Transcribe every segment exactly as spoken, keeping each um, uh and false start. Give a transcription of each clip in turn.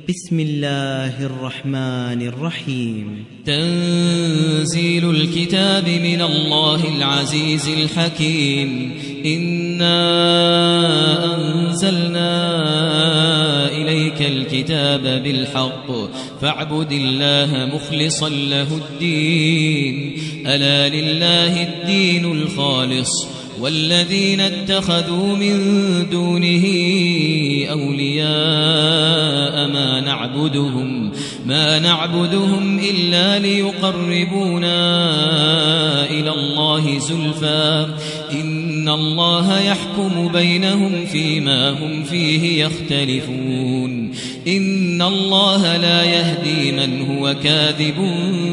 بسم الله الرحمن الرحيم. تنزيل الكتاب من الله العزيز الحكيم. إنا أنزلنا إليك الكتاب بالحق فاعبد الله مخلصا له الدين. ألا لله الدين الخالص والذين اتخذوا من دونه أولياء ما نعبدهم ما نعبدهم إلا ليقربونا إلى الله زلفى إن الله يحكم بينهم فيما هم فيه يختلفون. إن الله لا يهدي من هو كاذب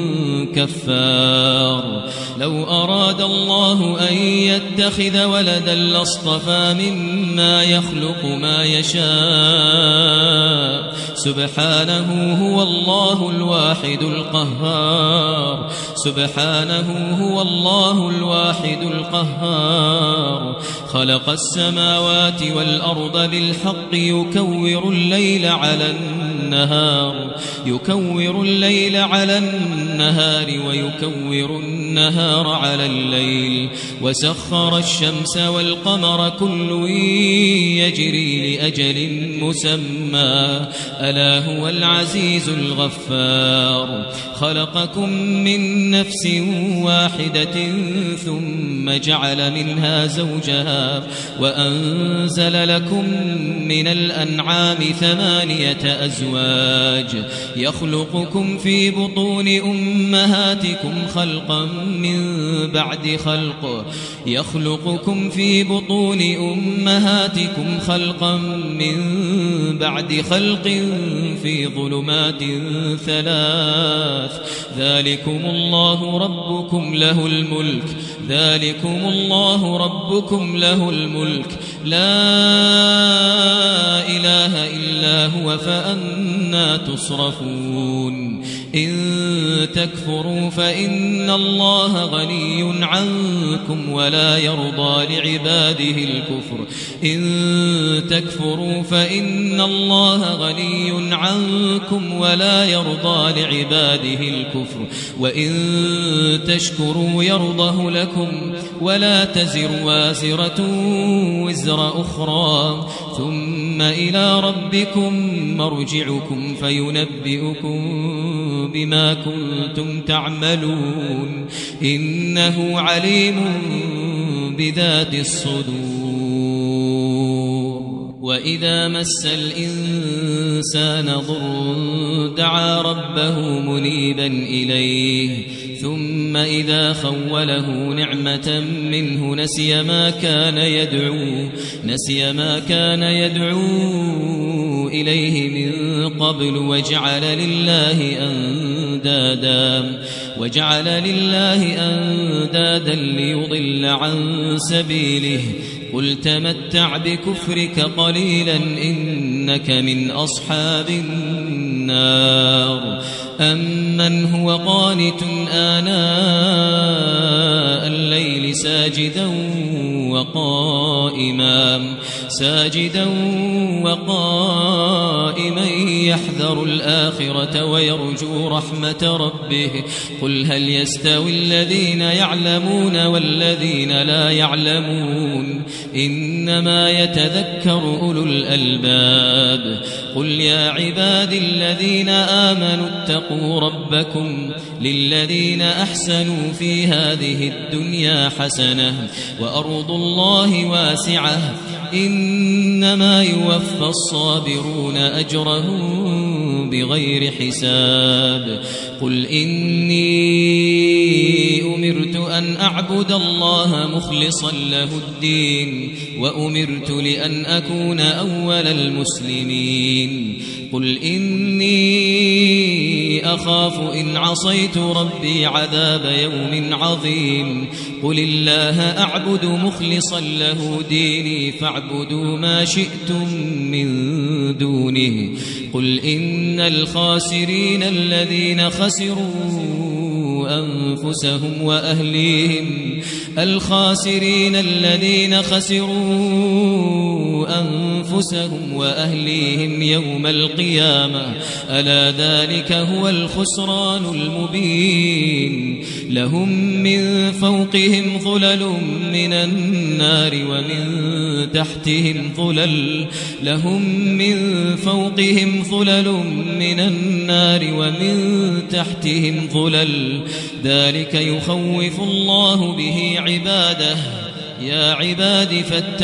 كفار. لو أراد الله أن يتخذ ولدا لاصطفى مما يخلق ما يشاء سبحانه هو الله الواحد القهار. سبحانه هو الله الواحد القهار. خلق السماوات والأرض بالحق يكور الليل على النهار يكور الليل على النهار ويكور النهار على الليل وسخر الشمس والقمر كل يجري لأجل مسمى ألا هو العزيز الغفار. خلقكم من نفس واحدة ثم جعل منها زوجها وأنزل لكم من الأنعام ثمانية أزواج يخلقكم في بطون أمهاتكم خلقا من بعد خلق يخلقكم في بطون أمهاتكم خلقا من بعد خلق في ظلمات ثلاث. ذلكم الله ربكم له الملك ذلكم الله ربكم له الملك لا إله إلا هو فأنى تصرفون. إن تكفروا فإن الله غني عنكم ولا يرضى لعباده الكفر إن تكفروا فإن الله غني عنكم ولا يرضى لعباده الكفر وإن تشكروا يرضه لكم ولا تزر وازرة وزر أخرى ثم إلى ربكم مرجعكم فينبئكم بما كنتم تعملون إنه عليم بذات الصدور. وإذا مس الإنسان ضر دعا ربه منيبا إليه ثم إذا خوله نعمة منه نسي ما كان يدعو نسي ما كان يدعو إليه من قبل وجعل لله أندادا وجعل لله أندادا ليضل عن سبيله. قل تمتع بكفرك قليلا إنك من أصحاب النار. أمن هو قانت آناء الليل ساجدا وقائما ساجدا وقائما يحذر الآخرة ويرجو رحمة ربه. قل هل يستوي الذين يعلمون والذين لا يعلمون إنما يتذكر أولو الألباب. قل يا عبادي الذين آمنوا اتقوا ربكم للذين أحسنوا في هذه الدنيا حسنة وأرض الله واسعة إنما يوفى الصابرون أجرهم بغير حساب. قل إني أمرت أن أعبد الله مخلصا له الدين وأمرت لأن أكون أول المسلمين. قل إني أخاف إن عصيت ربي عذاب يوم عظيم. قل الله أعبد مخلصا له ديني فاعبدوا ما شئتم من دونه. قل إن الخاسرين الذين خسروا أنفسهم وأهليهم الخاسرين الذين خسروا أنفسهم أنفسهم وأهليهم يوم القيامة ألا ذلك هو الخسران المبين لهم من فوقهم ظلل من النار ومن تحتهم ظلل لهم من فوقهم ظلل من النار ومن تحتهم ظلل ذلك يخوف الله به عباده يا عباد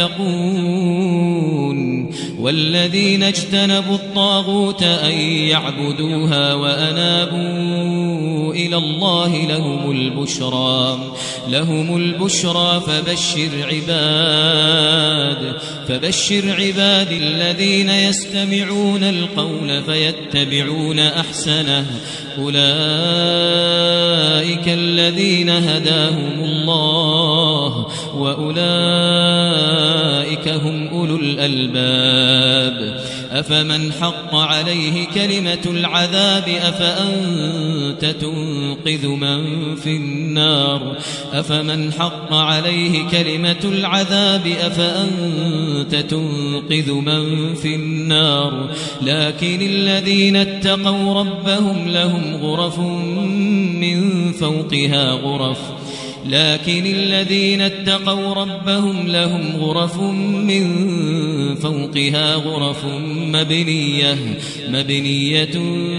فاتقون والذين اجتنبوا الطاغوت أن يعبدوها وأنابوا إلى الله لهم البشرى لهم البشرى فبشر عباد فبشر عباد الذين يستمعون القول فيتبعون أحسنه أولئك الذين هداهم الله وأولئك هم أولو الألباب أفمن حق عليه كلمة العذاب أفأنت تنقذ من في النار أفمن حق عليه كلمة العذاب أفأنت تنقذ من في النار لكن الذين اتقوا ربهم لهم غرف من فوقها غرف لكن الذين اتقوا ربهم لهم غرف من فوقها غرف مبنية مبنية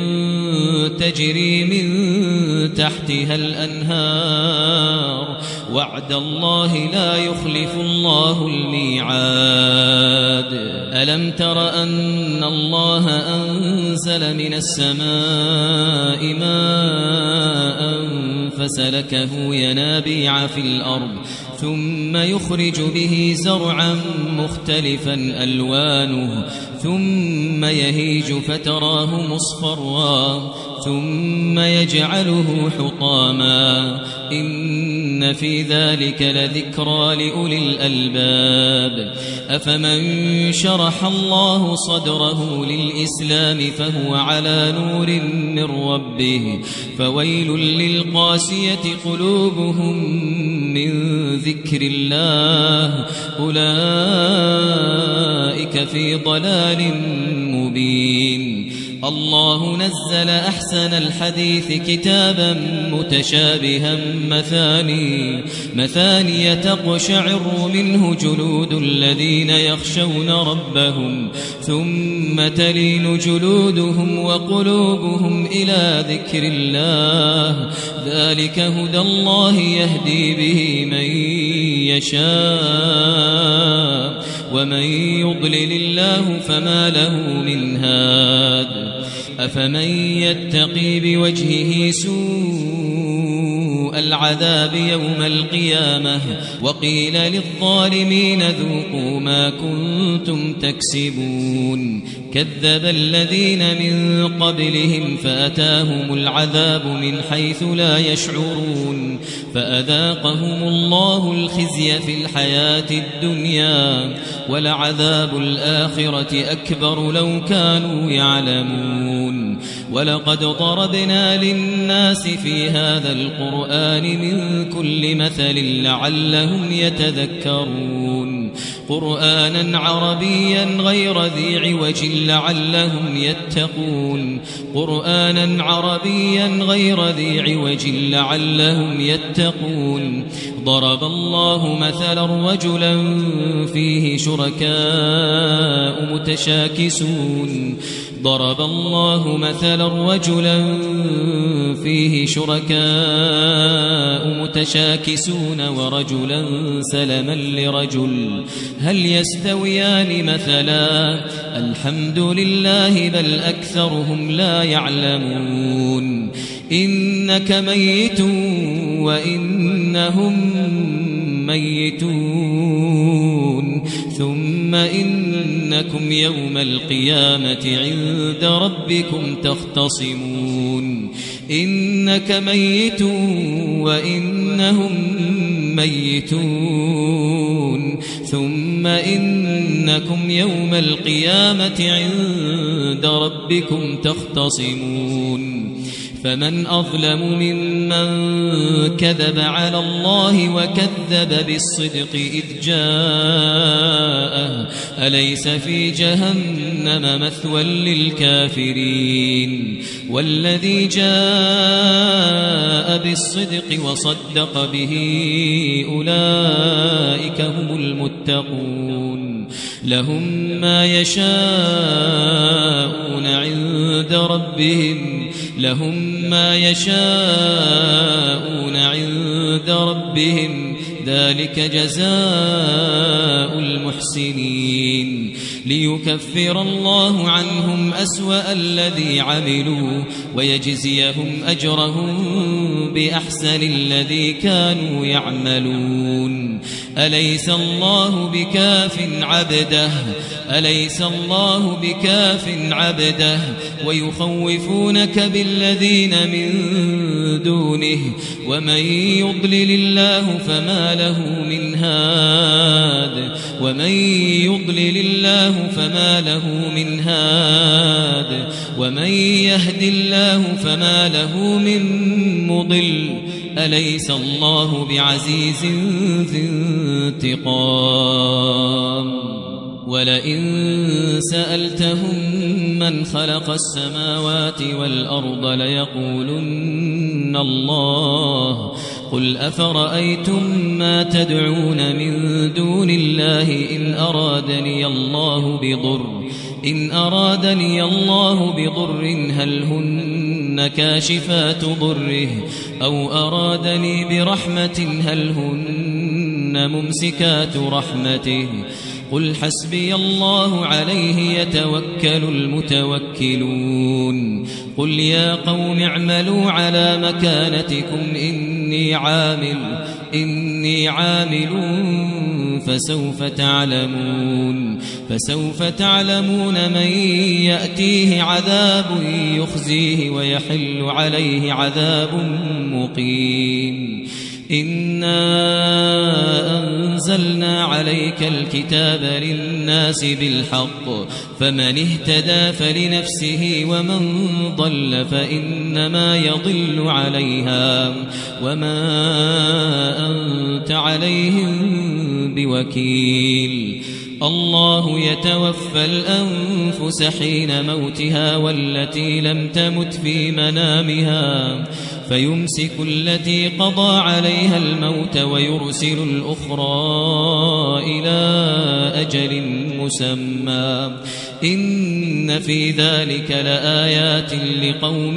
تجري من تحتها الأنهار وعد الله لا يخلف الله الميعاد ألم تر أن الله أنزل من السماء ماء فسلكه ينابيع في الأرض ثم يخرج به زرعا مختلفا ألوانه ثم يهيج فتراه مصفرا ثم يجعله حطاما إن في ذلك لذكرى لأولي الألباب أفمن شرح الله صدره للإسلام فهو على نور من ربه فويل للقاسية قلوبهم من ذكر الله أولئك في ضلال مبين الله نزل أحسن الحديث كتابا متشابها مثاني مثاني تقشعر منه جلود الذين يخشون ربهم ثم تلين جلودهم وقلوبهم إلى ذكر الله ذلك هدى الله يهدي به من يشاء ومن يضلل الله فما له من هاد أفمن يتقي بوجهه سوء العذاب يوم القيامة وقيل للظالمين ذوقوا ما كنتم تكسبون كذب الذين من قبلهم فأتاهم العذاب من حيث لا يشعرون فأذاقهم الله الخزي في الحياة الدنيا ولعذاب الآخرة أكبر لو كانوا يعلمون ولقد ضربنا للناس في هذا القرآن من كل مثل لعلهم يتذكرون قرآنا عربيا غير ذي عوج لعلهم يتقون قرآنا عربيا غير ذي عوج لعلهم يتقون ضرب الله مثلا رجلا فيه شركاء متشاكسون ضرب الله مثلا رجلا فيه شركاء متشاكسون ورجلا سلما لرجل هل يستويان مثلا الحمد لله بل أكثرهم لا يعلمون إنك ميت وإنهم ميتون ثم إنكم يوم القيامة عند ربكم تختصمون إنك ميت وإنهم ميتون ثم إنكم يوم القيامة عند ربكم تختصمون فمن أظلم ممن كذب على الله وكذب بالصدق إذ جاءه أليس في جهنم مثوى للكافرين والذي جاء بالصدق وصدق به أولئك هم المتقون لهم ما يشاءون عند ربهم لهم ما يشاءون عند ربهم ذلك جزاء المحسنين ليكفر الله عنهم أسوأ الذي عملوا ويجزيهم أجرهم بأحسن الذي كانوا يعملون أليس الله بكاف عبده أليس الله بكاف عبده ويخوفونك بالذين من دونه ومن يضلل الله فما له من هاد ومن يضلل الله فما له من هاد ومن يهد الله فما له من مضل أليس الله بعزيز ذي انتقام ولئن سألتهم من خلق السماوات والأرض ليقولن الله قل أفرأيتم ما تدعون من دون الله إن أرادني الله بضر إن أرادني الله بضر هل هن كاشفات ضره أو أرادني برحمة هل هن ممسكات رحمته قل حسبي الله عليه يتوكل المتوكلون قل يا قوم اعملوا على مكانتكم إني عامل إني عامل فسوف تعلمون فسوف تعلمون من يأتيه عذاب يخزيه ويحل عليه عذاب مقيم إنا أنزلنا عليك الكتاب للناس بالحق فمن اهتدى فلنفسه ومن ضل فإنما يضل عليها وما أنت عليهم بوكيل الله يتوفى الأنفس حين موتها والتي لم تمت في منامها فيمسك التي قضى عليها الموت ويرسل الأخرى إلى أجل مسمى إن في ذلك لآيات لقوم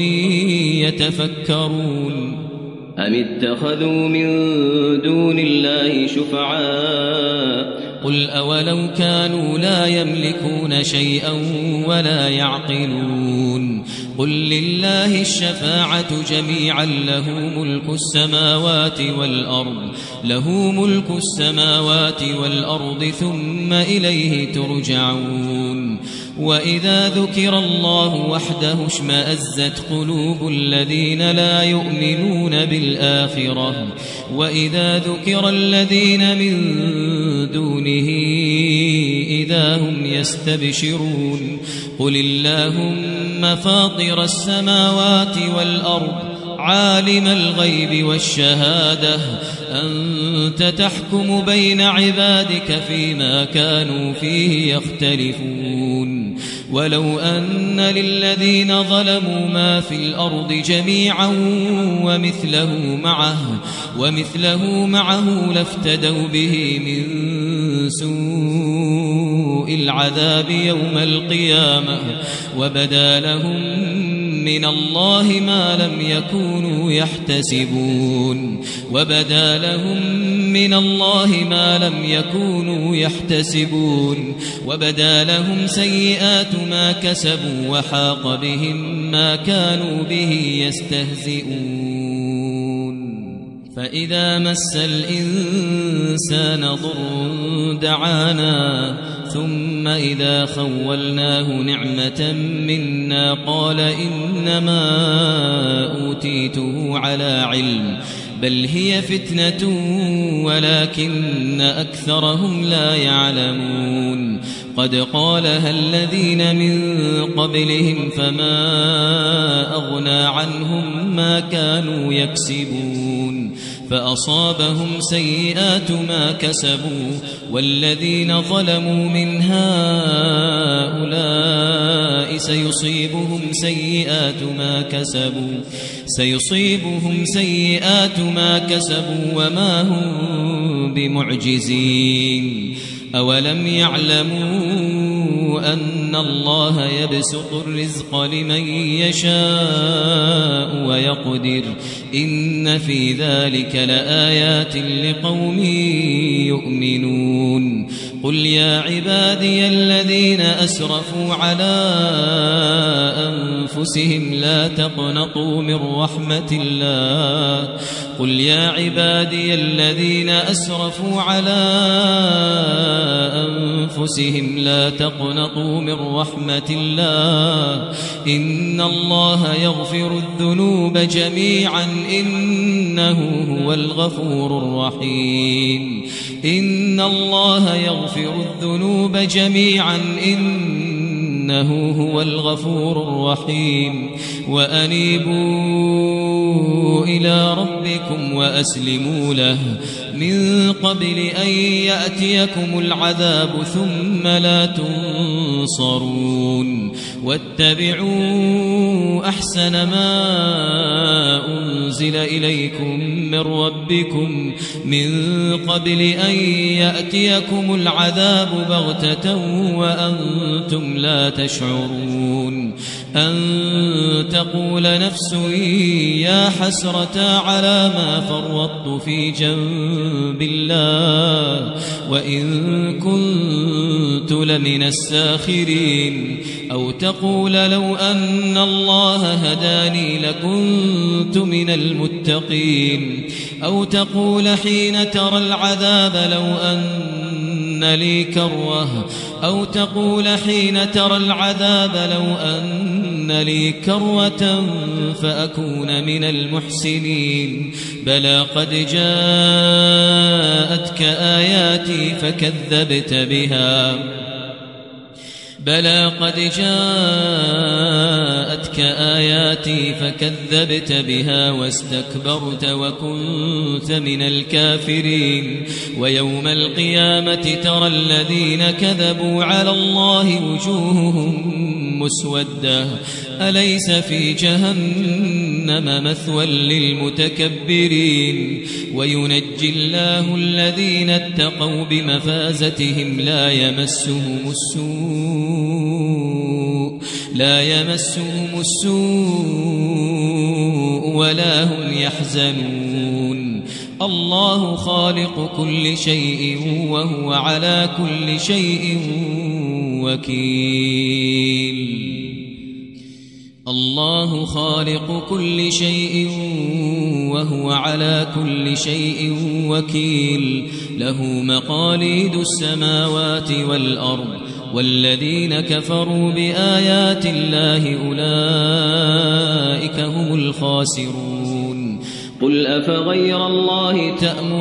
يتفكرون أم اتخذوا من دون الله شفعاء قل أولو كانوا لا يملكون شيئا ولا يعقلون قل لله الشفاعة جميعا له ملك السماوات والأرض له ملك السماوات والأرض ثم إليه ترجعون وإذا ذكر الله وحده اشمأزت قلوب الذين لا يؤمنون بالآخرة وإذا ذكر الذين من دونه إذا هم يستبشرون قل اللهم فاطر السماوات والأرض عالم الغيب والشهادة أنت تحكم بين عبادك فيما كانوا فيه يختلفون ولو أن للذين ظلموا ما في الأرض جميعا ومثله معه ومثله معه لافتدوا به من سوء العذاب يوم القيامة وبدا لهم من الله ما لم يكونوا يحتسبون وبدا لهم من الله ما لم يكونوا يحتسبون وبدا لهم سيئات ما كسبوا وحاق بهم ما كانوا به يستهزئون فإذا مس الإنسان ضر دعانا ثم إذا خولناه نعمة منا قال إنما أوتيته على علم بل هي فتنة ولكن أكثرهم لا يعلمون قد قالها الذين من قبلهم فما أغنى عنهم ما كانوا يكسبون فأصابهم سيئات ما كسبوا والذين ظلموا من هؤلاء سيصيبهم سيئات ما كسبوا سيصيبهم سيئات ما كسبوا وما هم بمعجزين أولم يعلموا أن الله يبسط الرزق لمن يشاء ويقدر إن في ذلك لآيات لقوم يؤمنون قل يا عبادي الذين أسرفوا على أنفسهم لا تقنطوا من رحمة الله قل يا عبادي الذين أسرفوا على أنفسهم لا تقنطوا من رحمة الله إن الله يغفر الذنوب جميعا إنه هو الغفور الرحيم إن الله يغفر الذنوب جميعا إنه هو الغفور الرحيم وأنيبوا إلى ربكم وأسلموا له من قبل أن يأتيكم العذاب ثم لا تنصرون واتبعوا أحسن ما أنزل إليكم من ربكم من قبل أن يأتيكم العذاب بغتة وأنتم لا تشعرون أن تقول نفس يا حسرة على ما فرطت في جنب الله وإن كنت لمن الساخرين أو تقول لو أن الله هداني لكنت من المتقين أو تقول حين ترى العذاب لو أن لي كروة أو تقول حين ترى العذاب لو أن لي كروة فأكون من المحسنين بلى قد جاءتك آياتي فكذبت بها بلى قد جاءتك آياتي فكذبت بها واستكبرت وكنت من الكافرين ويوم القيامة ترى الذين كذبوا على الله وجوههم مسودة أليس في جهنم مثوى للمتكبرين وينجي الله الذين اتقوا بمفازتهم لا يمسهم السوء لا يمسهم السوء ولا هم يحزنون الله خالق كل شيء وهو على كل شيء وكيل الله خالق كل شيء وهو على كل شيء وكيل له مقاليد السماوات والأرض والذين كفروا بآيات الله أولئك هم الخاسرون قل أفغير الله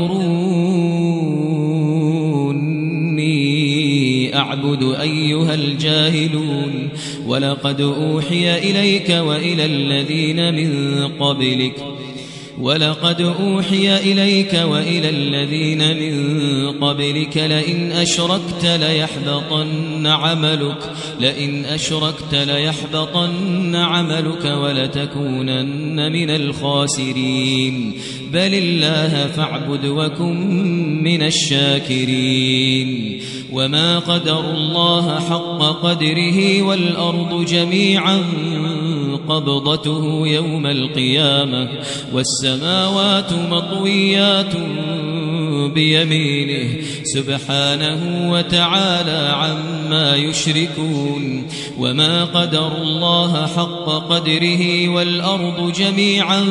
تأمروني أعبد أيها الجاهلون ولقد أوحي إليك وإلى الذين من قبلك ولقد أوحي إليك وإلى الذين من قبلك لئن أشركت ليحبطن عملك لئن أشركت ليحبطن عملك ولتكونن من الخاسرين بل الله فاعبد وكن من الشاكرين وما قدر الله حق قدره والأرض جميعا قبضته يوم القيامة والسماوات مطويات بيمينه سبحانه وتعالى عما يشركون وما قدر الله حق قدره والأرض جميعا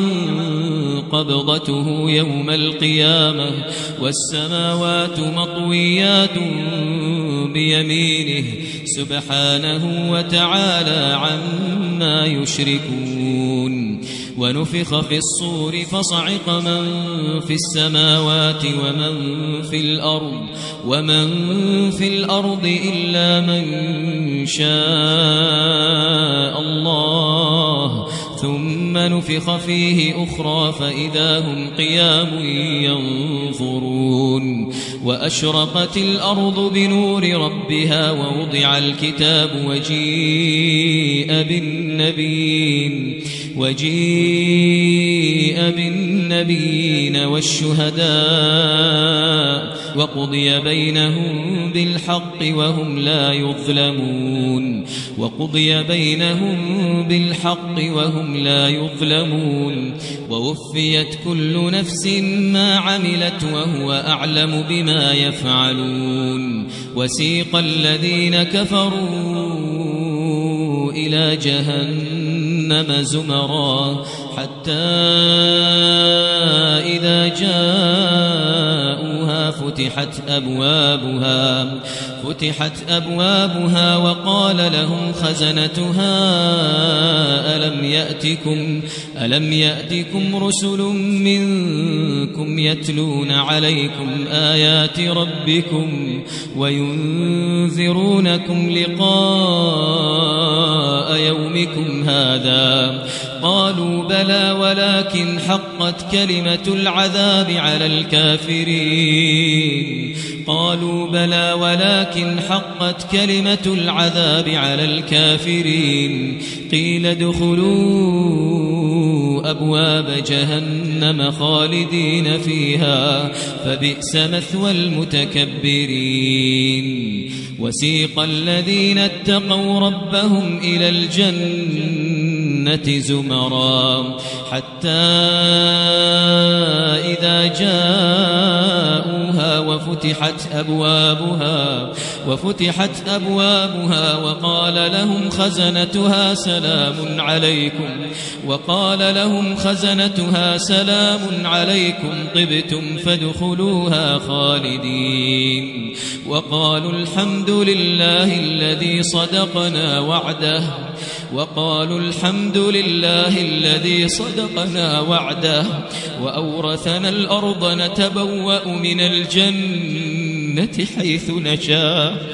قبضته يوم القيامة والسماوات مطويات بيمينه سبحانه وتعالى عما يشركون ونفخ في الصور فصعق من في السماوات ومن في الأرض ومن في الأرض إلا من شاء الله ثم نفخ فيه أخرى فإذا هم قيام ينظرون وأشرقت الأرض بنور ربها ووضع الكتاب وجيء بالنبيين وجيء بالنبيين والشهداء وقضي بينهم بالحق وهم لا يظلمون وقضي بينهم بالحق وهم لا يظلمون ووفيت كل نفس ما عملت وهو أعلم بما يفعلون وسيق الذين كفروا إلى جهنم زمرا حتى إذا جاءوها فتحت أبوابها فتحت أبوابها وقال لهم خزنتها ألم يأتكم ألم يأتكم رسل منكم يتلون عليكم آيات ربكم وينذرونكم لقاء يومكم هذا قالوا بلى ولكن حقت كلمة العذاب على الكافرين قالوا بلى ولكن حقت كلمة العذاب على الكافرين قيل ادخلوا أبواب جهنم خالدين فيها فبئس مثوى المتكبرين وسيق الذين اتقوا ربهم إلى الجنة زمرا حتى إذا جاءوها وفتحت أبوابها وفتحت أبوابها وقال لهم خزنتها سلام عليكم وقال لهم خزنتها سلام عليكم طبتم فادخلوها خالدين وقالوا الحمد لله الذي صدقنا وعده وقالوا الحمد لله الذي صدقنا وعده وأورثنا الأرض نتبوأ من الجنة حيث نشاء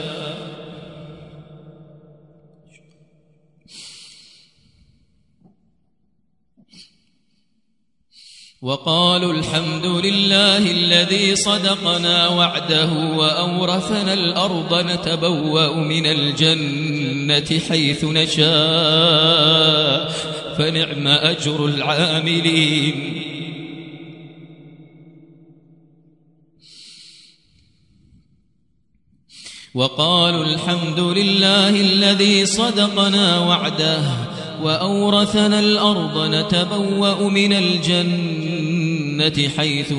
وقالوا الحمد لله الذي صدقنا وعده وأورثنا الأرض نتبوأ من الجنة حيث نشاء فنعم أجر العاملين وقالوا الحمد لله الذي صدقنا وعده وأورثنا الأرض نتبوأ من الجنة حيث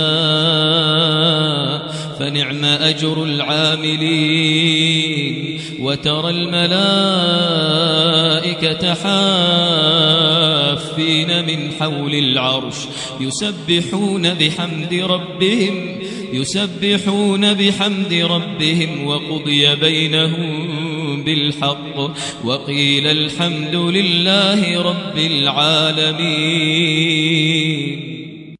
نشاء فنعم أجر العاملين وترى الملائكة حافين من حول العرش يسبحون بحمد ربهم يسبحون بحمد ربهم وقضي بينهم بالحق وقيل الحمد لله رب العالمين.